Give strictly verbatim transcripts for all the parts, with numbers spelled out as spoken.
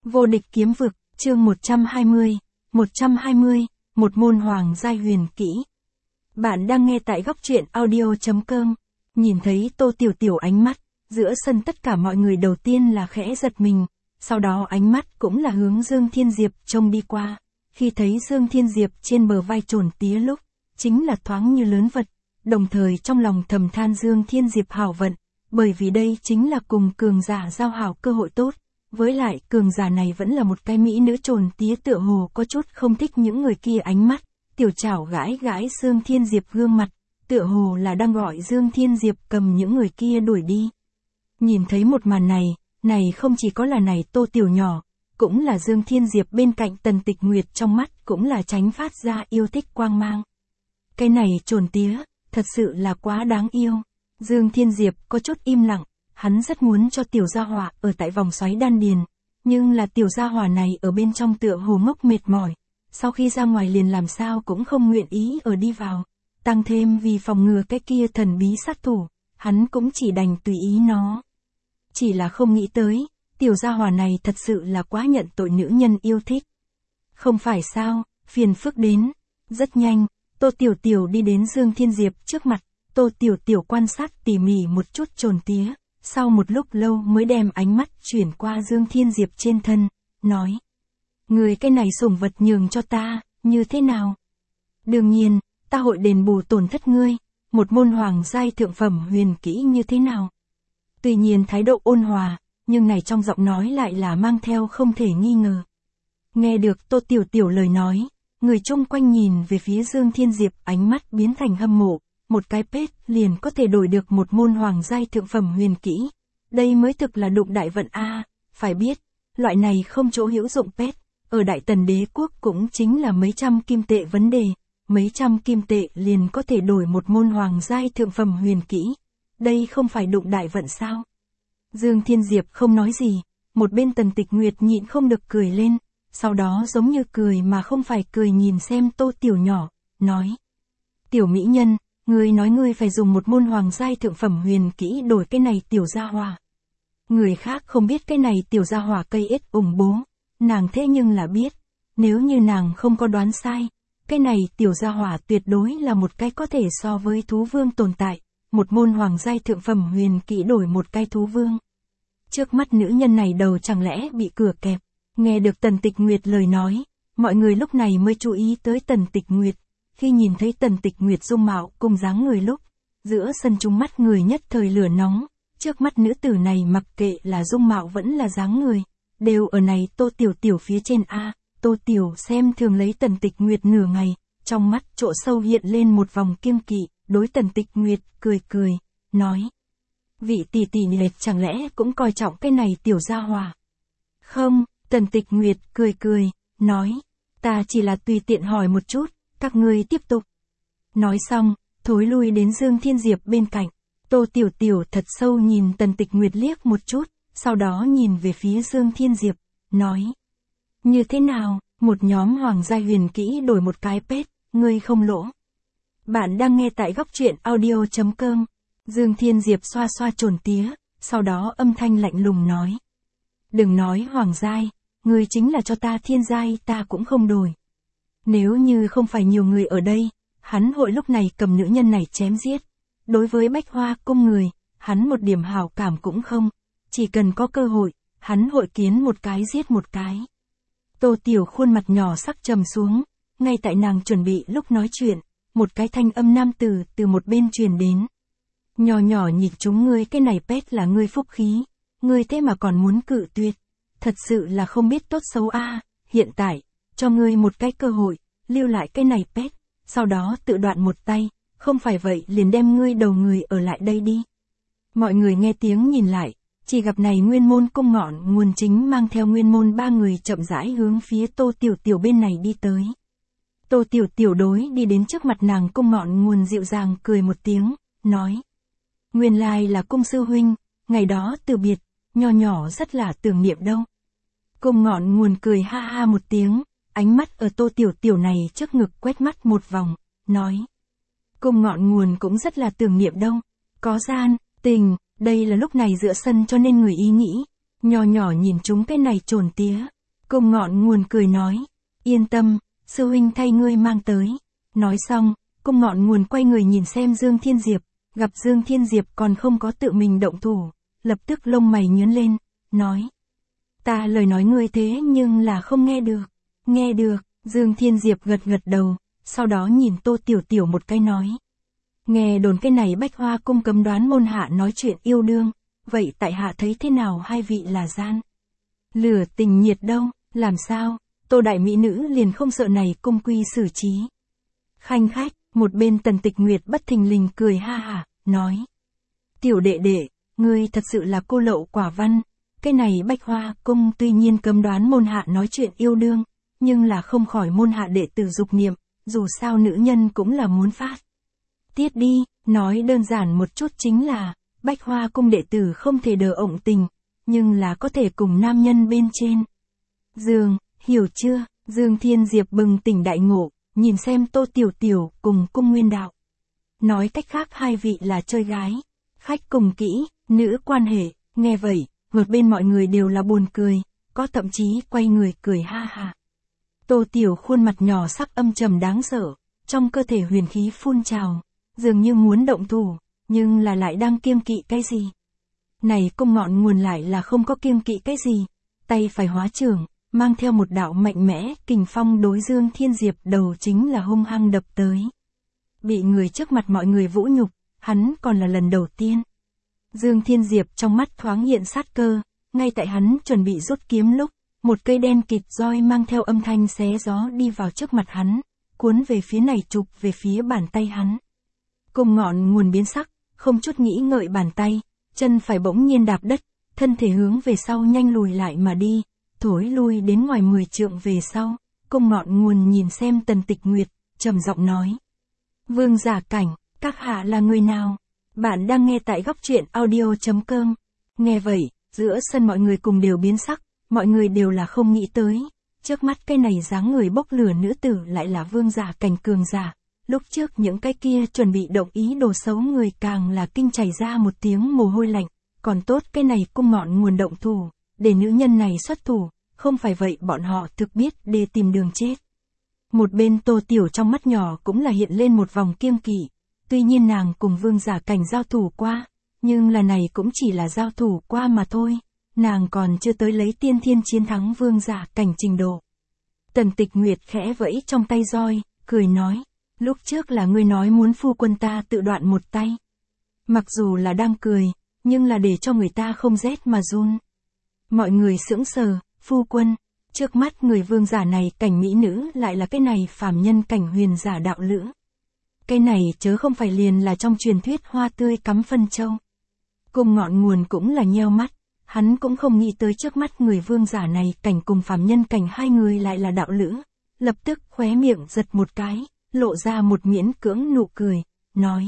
Vô địch kiếm vực, chương một trăm hai mươi, một trăm hai mươi, một môn hoàng giai huyền kỹ. Bạn đang nghe tại góc truyện audio chấm com. Nhìn thấy Tô Tiểu Tiểu ánh mắt, giữa sân tất cả mọi người đầu tiên là khẽ giật mình, sau đó ánh mắt cũng là hướng Dương Thiên Diệp trông đi qua. Khi thấy Dương Thiên Diệp trên bờ vai trồn tía lúc, chính là thoáng như lớn vật, đồng thời trong lòng thầm than Dương Thiên Diệp hảo vận, bởi vì đây chính là cùng cường giả giao hảo cơ hội tốt. Với lại cường giả này vẫn là một cái mỹ nữ trồn tía tựa hồ có chút không thích những người kia ánh mắt, tiểu chảo gãi gãi Dương Thiên Diệp gương mặt, tựa hồ là đang gọi Dương Thiên Diệp cầm những người kia đuổi đi. Nhìn thấy một màn này, này không chỉ có là này Tô Tiểu nhỏ, cũng là Dương Thiên Diệp bên cạnh Tần Tịch Nguyệt trong mắt cũng là tránh phát ra yêu thích quang mang. Cái này trồn tía, thật sự là quá đáng yêu. Dương Thiên Diệp có chút im lặng. Hắn rất muốn cho tiểu gia hỏa ở tại vòng xoáy đan điền, nhưng là tiểu gia hỏa này ở bên trong tựa hồ ngốc mệt mỏi, sau khi ra ngoài liền làm sao cũng không nguyện ý ở đi vào, tăng thêm vì phòng ngừa cái kia thần bí sát thủ, hắn cũng chỉ đành tùy ý nó. Chỉ là không nghĩ tới, tiểu gia hỏa này thật sự là quá nhận tội nữ nhân yêu thích. Không phải sao, phiền phức đến. Rất nhanh, Tô Tiểu Tiểu đi đến Dương Thiên Diệp trước mặt, Tô Tiểu Tiểu quan sát tỉ mỉ một chút trồn tía. Sau một lúc lâu mới đem ánh mắt chuyển qua Dương Thiên Diệp trên thân, nói. Người cái này sủng vật nhường cho ta, như thế nào? Đương nhiên, ta hội đền bù tổn thất ngươi, một môn hoàng giai thượng phẩm huyền kỹ như thế nào? Tuy nhiên thái độ ôn hòa, nhưng này trong giọng nói lại là mang theo không thể nghi ngờ. Nghe được Tô Tiểu Tiểu lời nói, người chung quanh nhìn về phía Dương Thiên Diệp ánh mắt biến thành hâm mộ. Một cái pết liền có thể đổi được một môn hoàng giai thượng phẩm huyền kỹ. Đây mới thực là đụng đại vận a, phải biết, loại này không chỗ hữu dụng pết, ở Đại Tần Đế quốc cũng chính là mấy trăm kim tệ vấn đề, mấy trăm kim tệ liền có thể đổi một môn hoàng giai thượng phẩm huyền kỹ. Đây không phải đụng đại vận sao? Dương Thiên Diệp không nói gì, một bên Tần Tịch Nguyệt nhịn không được cười lên, sau đó giống như cười mà không phải cười nhìn xem Tô Tiểu nhỏ, nói. Tiểu mỹ nhân, ngươi nói ngươi phải dùng một môn hoàng giai thượng phẩm huyền kỹ đổi cái này tiểu gia hỏa. Người khác không biết cái này tiểu gia hỏa cây ít ủng bố, nàng thế nhưng là biết, nếu như nàng không có đoán sai, cái này tiểu gia hỏa tuyệt đối là một cái có thể so với thú vương tồn tại, một môn hoàng giai thượng phẩm huyền kỹ đổi một cái thú vương. Trước mắt nữ nhân này đầu chẳng lẽ bị cửa kẹp, nghe được Tần Tịch Nguyệt lời nói, mọi người lúc này mới chú ý tới Tần Tịch Nguyệt. Khi nhìn thấy Tần Tịch Nguyệt dung mạo cùng dáng người lúc, giữa sân chúng mắt người nhất thời lửa nóng, trước mắt nữ tử này mặc kệ là dung mạo vẫn là dáng người, đều ở này Tô Tiểu Tiểu phía trên a. Tô Tiểu xem thường lấy Tần Tịch Nguyệt nửa ngày, trong mắt chỗ sâu hiện lên một vòng kiêng kỵ, đối Tần Tịch Nguyệt cười cười, nói. Vị tỷ tỷ này chẳng lẽ cũng coi trọng cái này tiểu gia hỏa? Không, Tần Tịch Nguyệt cười cười, nói, ta chỉ là tùy tiện hỏi một chút. Các ngươi tiếp tục. Nói xong, thối lui đến Dương Thiên Diệp bên cạnh. Tô Tiểu Tiểu thật sâu nhìn Tần Tịch Nguyệt liếc một chút, sau đó nhìn về phía Dương Thiên Diệp, nói. Như thế nào, một nhóm hoàng giai huyền kỹ đổi một cái pết, ngươi không lỗ. Bạn đang nghe tại góc truyện audio chấm com. Dương Thiên Diệp xoa xoa trồn tía, sau đó âm thanh lạnh lùng nói. Đừng nói hoàng giai, ngươi chính là cho ta thiên giai ta cũng không đổi. Nếu như không phải nhiều người ở đây, hắn hội lúc này cầm nữ nhân này chém giết. Đối với Bách Hoa cung người, hắn một điểm hảo cảm cũng không. Chỉ cần có cơ hội, hắn hội kiến một cái giết một cái. Tô Tiểu khuôn mặt nhỏ sắc trầm xuống, ngay tại nàng chuẩn bị lúc nói chuyện, một cái thanh âm nam tử từ một bên truyền đến. Nhỏ nhỏ nhìn chúng ngươi cái này pét là ngươi phúc khí, ngươi thế mà còn muốn cự tuyệt. Thật sự là không biết tốt xấu a. Hiện tại, cho ngươi một cái cơ hội, lưu lại cái này pet, sau đó tự đoạn một tay, không phải vậy liền đem ngươi đầu người ở lại đây đi. Mọi người nghe tiếng nhìn lại, chỉ gặp này Nguyên Môn cung ngọn nguồn chính mang theo Nguyên Môn ba người chậm rãi hướng phía Tô Tiểu Tiểu bên này đi tới. Tô Tiểu Tiểu đối đi đến trước mặt nàng cung ngọn nguồn dịu dàng cười một tiếng, nói. Nguyên lai là cung sư huynh, ngày đó từ biệt, nho nhỏ rất là tưởng niệm đâu. Cung ngọn nguồn cười ha ha một tiếng. Ánh mắt ở Tô Tiểu Tiểu này trước ngực quét mắt một vòng, nói. Cung ngọn nguồn cũng rất là tưởng niệm đâu. Có gian, tình, đây là lúc này giữa sân cho nên người ý nghĩ. Nhỏ nhỏ nhìn chúng cái này trồn tía, Cung Ngọn Nguồn cười nói, yên tâm, sư huynh thay ngươi mang tới. Nói xong, Cung Ngọn Nguồn quay người nhìn xem Dương Thiên Diệp, gặp Dương Thiên Diệp còn không có tự mình động thủ, lập tức lông mày nhướng lên, nói. Ta lời nói ngươi thế nhưng là không nghe được. Nghe được, Dương Thiên Diệp gật gật đầu, sau đó nhìn Tô Tiểu Tiểu một cái nói. Nghe đồn cái này Bách Hoa Cung cấm đoán môn hạ nói chuyện yêu đương, vậy tại hạ thấy thế nào hai vị là gian? Lửa tình nhiệt đâu, làm sao, Tô đại mỹ nữ liền không sợ này cung quy xử trí. Khanh khách, một bên Tần Tịch Nguyệt bất thình lình cười ha hả, nói. Tiểu đệ đệ, ngươi thật sự là cô lậu quả văn, cái này Bách Hoa Cung tuy nhiên cấm đoán môn hạ nói chuyện yêu đương, nhưng là không khỏi môn hạ đệ tử dục niệm, dù sao nữ nhân cũng là muốn phát. Tiết đi, nói đơn giản một chút chính là, Bách Hoa Cung đệ tử không thể đờ ổng tình, nhưng là có thể cùng nam nhân bên trên. Dương, hiểu chưa? Dương Thiên Diệp bừng tỉnh đại ngộ, nhìn xem Tô Tiểu Tiểu cùng Cung Nguyên Đạo. Nói cách khác hai vị là chơi gái, khách cùng kỹ, nữ quan hệ, nghe vậy, một bên mọi người đều là buồn cười, có thậm chí quay người cười ha ha. Tô Tiểu khuôn mặt nhỏ sắc âm trầm đáng sợ, trong cơ thể huyền khí phun trào, dường như muốn động thủ, nhưng là lại đang kiêng kỵ cái gì. Này Cung Ngọn Nguồn lại là không có kiêng kỵ cái gì, tay phải hóa trưởng, mang theo một đạo mạnh mẽ, kình phong đối Dương Thiên Diệp đầu chính là hung hăng đập tới. Bị người trước mặt mọi người vũ nhục, hắn còn là lần đầu tiên. Dương Thiên Diệp trong mắt thoáng hiện sát cơ, ngay tại hắn chuẩn bị rút kiếm lúc, một cây đen kịt roi mang theo âm thanh xé gió đi vào trước mặt hắn, cuốn về phía này chụp về phía bàn tay hắn. Cung Ngọn Nguồn biến sắc, không chút nghĩ ngợi bàn tay, chân phải bỗng nhiên đạp đất, thân thể hướng về sau nhanh lùi lại mà đi, thối lui đến ngoài mười trượng về sau. Cung Ngọn Nguồn nhìn xem Tần Tịch Nguyệt, trầm giọng nói. Vương Giả Cảnh, các hạ là người nào? Bạn đang nghe tại góc truyện audio chấm com. Nghe vậy, giữa sân mọi người cùng đều biến sắc, mọi người đều là không nghĩ tới. Trước mắt cái này dáng người bốc lửa nữ tử lại là Vương Giả Cảnh cường giả. Lúc trước những cái kia chuẩn bị động ý đồ xấu người càng là kinh chảy ra một tiếng mồ hôi lạnh. Còn tốt cái này Cung Ngọn Nguồn động thủ, để nữ nhân này xuất thủ, không phải vậy bọn họ thực biết để tìm đường chết. Một bên Tô Tiểu trong mắt nhỏ cũng là hiện lên một vòng kiêng kỵ. Tuy nhiên nàng cùng Vương Giả Cảnh giao thủ qua, nhưng là này cũng chỉ là giao thủ qua mà thôi, nàng còn chưa tới lấy tiên thiên chiến thắng Vương Giả Cảnh trình độ. Tần Tịch Nguyệt khẽ vẫy trong tay roi, cười nói, lúc trước là ngươi nói muốn phu quân ta tự đoạn một tay. Mặc dù là đang cười, nhưng là để cho người ta không rét mà run. Mọi người sững sờ, phu quân, trước mắt người vương giả này cảnh mỹ nữ lại là cái này phàm nhân cảnh huyền giả đạo lữ. Cái này chớ không phải liền là trong truyền thuyết hoa tươi cắm phân châu. Cung Ngọn Nguồn cũng là nheo mắt, hắn cũng không nghĩ tới trước mắt người vương giả này cảnh cùng phàm nhân cảnh hai người lại là đạo lữ. Lập tức khóe miệng giật một cái, lộ ra một miễn cưỡng nụ cười, nói.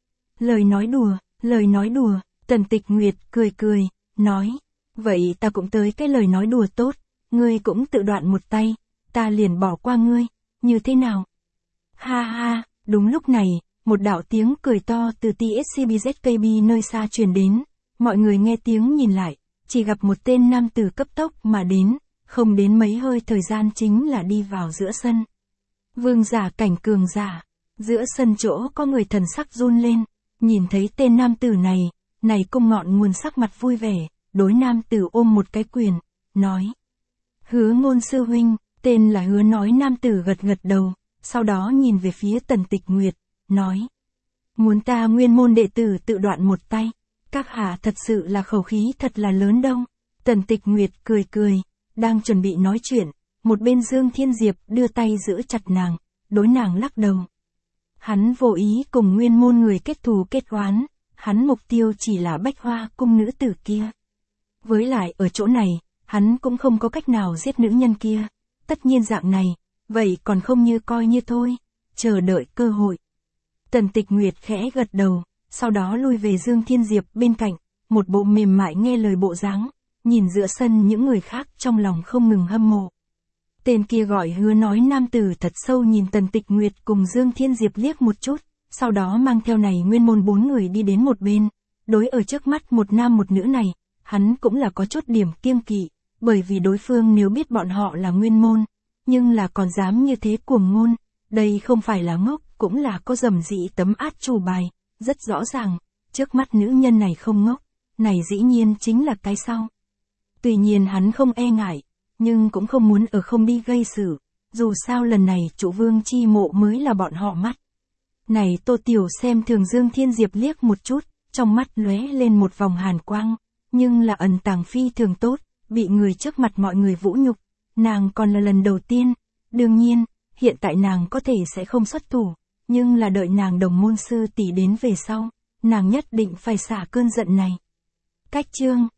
Lời nói đùa, lời nói đùa, Tần Tịch Nguyệt cười cười, nói. Vậy ta cũng tới cái lời nói đùa tốt, ngươi cũng tự đoạn một tay, ta liền bỏ qua ngươi, như thế nào? Ha ha, đúng lúc này, một đạo tiếng cười to từ tê ét xê bê dét ca bê nơi xa truyền đến, mọi người nghe tiếng nhìn lại, chỉ gặp một tên nam tử cấp tốc mà đến, không đến mấy hơi thời gian chính là đi vào giữa sân. Vương Giả Cảnh cường giả, giữa sân chỗ có người thần sắc run lên, nhìn thấy tên nam tử này, này Cung Ngọn Nguồn sắc mặt vui vẻ, đối nam tử ôm một cái quyền, nói. Hứa Ngôn sư huynh, tên là Hứa nói nam tử gật gật đầu, sau đó nhìn về phía Tần Tịch Nguyệt, nói. Muốn ta nguyên môn đệ tử tự đoạn một tay, các hạ thật sự là khẩu khí thật là lớn đâu. Tần Tịch Nguyệt cười cười, đang chuẩn bị nói chuyện, một bên Dương Thiên Diệp đưa tay giữ chặt nàng, đối nàng lắc đầu. Hắn vô ý cùng nguyên môn người kết thù kết oán, hắn mục tiêu chỉ là Bách Hoa Cung nữ tử kia. Với lại ở chỗ này, hắn cũng không có cách nào giết nữ nhân kia, tất nhiên dạng này, vậy còn không như coi như thôi, chờ đợi cơ hội. Tần Tịch Nguyệt khẽ gật đầu, sau đó lui về Dương Thiên Diệp bên cạnh, một bộ mềm mại nghe lời bộ dáng, nhìn giữa sân những người khác trong lòng không ngừng hâm mộ. Tên kia gọi Hứa nói nam tử thật sâu nhìn Tần Tịch Nguyệt cùng Dương Thiên Diệp liếc một chút, sau đó mang theo này nguyên môn bốn người đi đến một bên, đối ở trước mắt một nam một nữ này, hắn cũng là có chút điểm kiêng kỵ, bởi vì đối phương nếu biết bọn họ là nguyên môn, nhưng là còn dám như thế cuồng ngôn, đây không phải là ngốc, cũng là có dầm dĩ tấm át chủ bài, rất rõ ràng, trước mắt nữ nhân này không ngốc, này dĩ nhiên chính là cái sau. Tuy nhiên hắn không e ngại, nhưng cũng không muốn ở không đi gây sự, dù sao lần này chủ Vương chi mộ mới là bọn họ mắt. Này Tô Tiểu xem thường Dương Thiên Diệp liếc một chút, trong mắt lóe lên một vòng hàn quang, nhưng là ẩn tàng phi thường tốt, bị người trước mặt mọi người vũ nhục, nàng còn là lần đầu tiên, đương nhiên, hiện tại nàng có thể sẽ không xuất thủ, nhưng là đợi nàng đồng môn sư tỷ đến về sau, nàng nhất định phải xả cơn giận này. Cách chương